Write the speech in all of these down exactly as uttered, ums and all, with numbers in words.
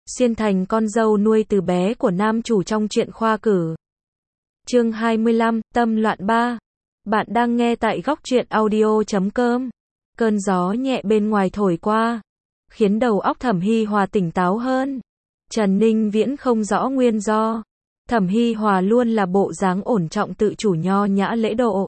xuyên thành con dâu nuôi từ bé của nam chủ trong truyện khoa cử. Chương hai mươi lăm, Tâm loạn ba. Bạn đang nghe tại góc truyện audio chấm com. Cơn gió nhẹ bên ngoài thổi qua, khiến đầu óc Thẩm Hi Hòa tỉnh táo hơn. Trần Ninh Viễn không rõ nguyên do. Thẩm Hi Hòa luôn là bộ dáng ổn trọng tự chủ nho nhã lễ độ.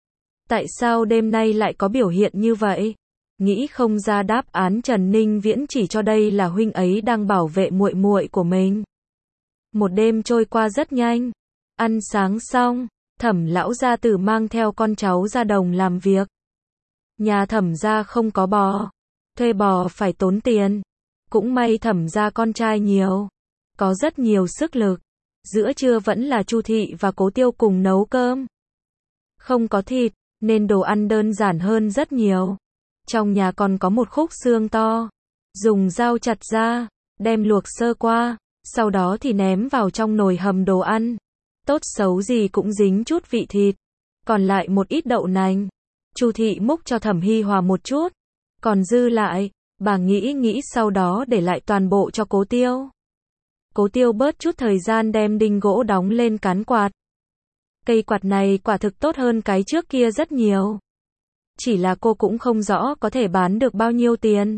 Tại sao đêm nay lại có biểu hiện như vậy? Nghĩ không ra đáp án, Trần Ninh Viễn chỉ cho đây là huynh ấy đang bảo vệ muội muội của mình. Một đêm trôi qua rất nhanh. Ăn sáng xong, Thẩm lão gia tử mang theo con cháu ra đồng làm việc. Nhà Thẩm gia không có bò, thuê bò phải tốn tiền. Cũng may Thẩm gia con trai nhiều, có rất nhiều sức lực. Giữa trưa vẫn là Chu thị và Cố Tiêu cùng nấu cơm. Không có thịt, nên đồ ăn đơn giản hơn rất nhiều. Trong nhà còn có một khúc xương to, dùng dao chặt ra, đem luộc sơ qua, sau đó thì ném vào trong nồi hầm đồ ăn. Tốt xấu gì cũng dính chút vị thịt. Còn lại một ít đậu nành. Chu thị múc cho Thẩm Hi Hòa một chút, còn dư lại, bà nghĩ nghĩ sau đó để lại toàn bộ cho Cố Tiêu. Cố Tiêu bớt chút thời gian đem đinh gỗ đóng lên cán quạt. Cây quạt này quả thực tốt hơn cái trước kia rất nhiều. Chỉ là cô cũng không rõ có thể bán được bao nhiêu tiền.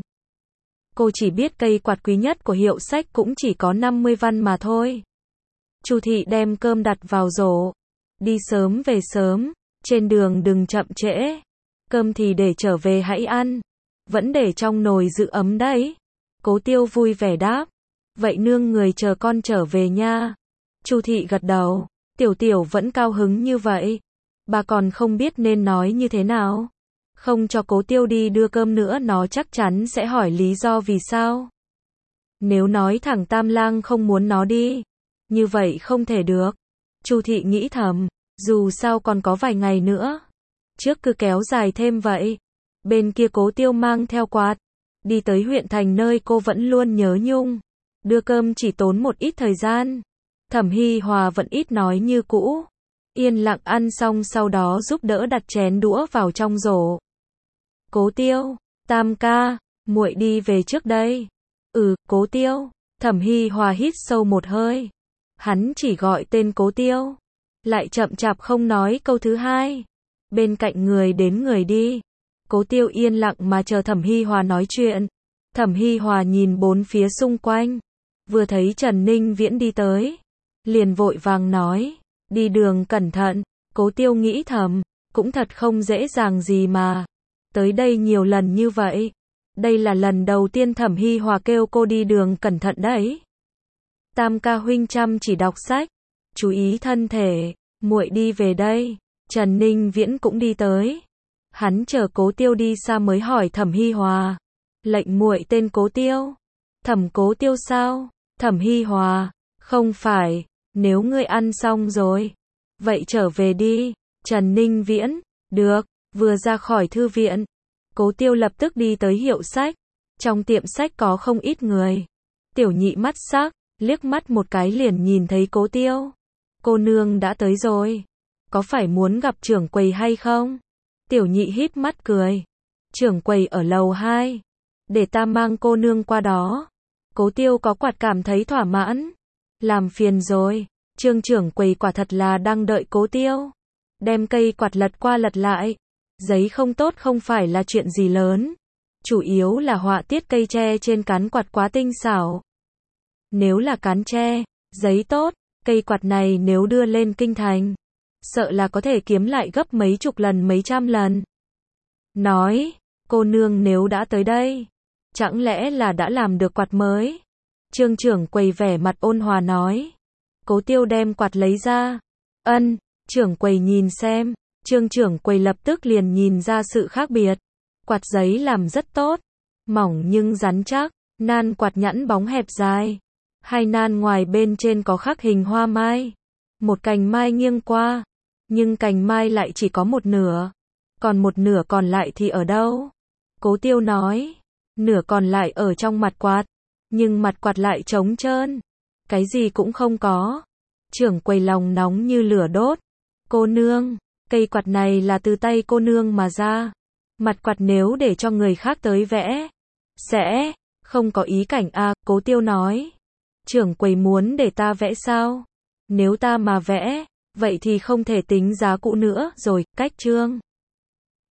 Cô chỉ biết cây quạt quý nhất của Hiệu Sách cũng chỉ có năm mươi văn mà thôi. Chu thị đem cơm đặt vào rổ. Đi sớm về sớm, trên đường đừng chậm trễ. Cơm thì để trở về hãy ăn. Vẫn để trong nồi giữ ấm đấy. Cố Tiêu vui vẻ đáp. Vậy nương người chờ con trở về nha. Chu thị gật đầu. Tiểu Tiểu vẫn cao hứng như vậy. Bà còn không biết nên nói như thế nào. Không cho Cố Tiêu đi đưa cơm nữa, nó chắc chắn sẽ hỏi lý do vì sao. Nếu nói thẳng Tam Lang không muốn nó đi, như vậy không thể được. Chu thị nghĩ thầm, dù sao còn có vài ngày nữa. Trước cứ kéo dài thêm vậy. Bên kia Cố Tiêu mang theo quạt, đi tới huyện thành nơi cô vẫn luôn nhớ nhung. Đưa cơm chỉ tốn một ít thời gian. Thẩm Hi Hòa vẫn ít nói như cũ. Yên lặng ăn xong sau đó giúp đỡ đặt chén đũa vào trong rổ. Cố Tiêu, Tam ca, muội đi về trước đây. Ừ, Cố Tiêu. Thẩm Hi Hòa hít sâu một hơi. Hắn chỉ gọi tên Cố Tiêu, lại chậm chạp không nói câu thứ hai. Bên cạnh người đến người đi. Cố Tiêu yên lặng mà chờ Thẩm Hi Hòa nói chuyện. Thẩm Hi Hòa nhìn bốn phía xung quanh, vừa thấy Trần Ninh Viễn đi tới, liền vội vàng nói, đi đường cẩn thận. Cố Tiêu nghĩ thầm, cũng thật không dễ dàng gì mà. Tới đây nhiều lần như vậy. Đây là lần đầu tiên Thẩm Hi Hòa kêu cô đi đường cẩn thận đấy. Tam ca huynh chăm chỉ đọc sách, chú ý thân thể, muội đi về đây. Trần Ninh Viễn cũng đi tới. Hắn chờ Cố Tiêu đi xa mới hỏi Thẩm Hi Hòa, lệnh muội tên Cố Tiêu. Thẩm Cố Tiêu sao? Thẩm Hi Hòa, không phải, nếu ngươi ăn xong rồi, vậy trở về đi. Trần Ninh Viễn, được. Vừa ra khỏi thư viện, Cố Tiêu lập tức đi tới Hiệu Sách. Trong tiệm sách có không ít người. Tiểu Nhị mắt sắc, liếc mắt một cái liền nhìn thấy Cố Tiêu. Cô nương đã tới rồi, có phải muốn gặp trưởng quầy hay không? Tiểu Nhị híp mắt cười. Trưởng quầy ở lầu hai, để ta mang cô nương qua đó. Cố Tiêu có quạt cảm thấy thỏa mãn. Làm phiền rồi. Trương trưởng quầy quả thật là đang đợi Cố Tiêu. Đem cây quạt lật qua lật lại. Giấy không tốt không phải là chuyện gì lớn. Chủ yếu là họa tiết cây tre trên cán quạt quá tinh xảo. Nếu là cán tre, giấy tốt, cây quạt này nếu đưa lên kinh thành, sợ là có thể kiếm lại gấp mấy chục lần mấy trăm lần. Nói, cô nương nếu đã tới đây, chẳng lẽ là đã làm được quạt mới? Trương trưởng quầy vẻ mặt ôn hòa nói. Cố Tiêu đem quạt lấy ra. Ân, trưởng quầy nhìn xem. Trương trưởng quầy lập tức liền nhìn ra sự khác biệt. Quạt giấy làm rất tốt, mỏng nhưng rắn chắc, nan quạt nhẵn bóng hẹp dài. Hai nan ngoài bên trên có khắc hình hoa mai. Một cành mai nghiêng qua, nhưng cành mai lại chỉ có một nửa. Còn một nửa còn lại thì ở đâu? Cố Tiêu nói, nửa còn lại ở trong mặt quạt, nhưng mặt quạt lại trống trơn. Cái gì cũng không có. Trưởng quầy lòng nóng như lửa đốt. Cô nương, cây quạt này là từ tay cô nương mà ra. Mặt quạt nếu để cho người khác tới vẽ, sẽ không có ý cảnh a. Cố Tiêu nói. Trưởng quầy muốn để ta vẽ sao? Nếu ta mà vẽ, vậy thì không thể tính giá cũ nữa rồi, cách chương.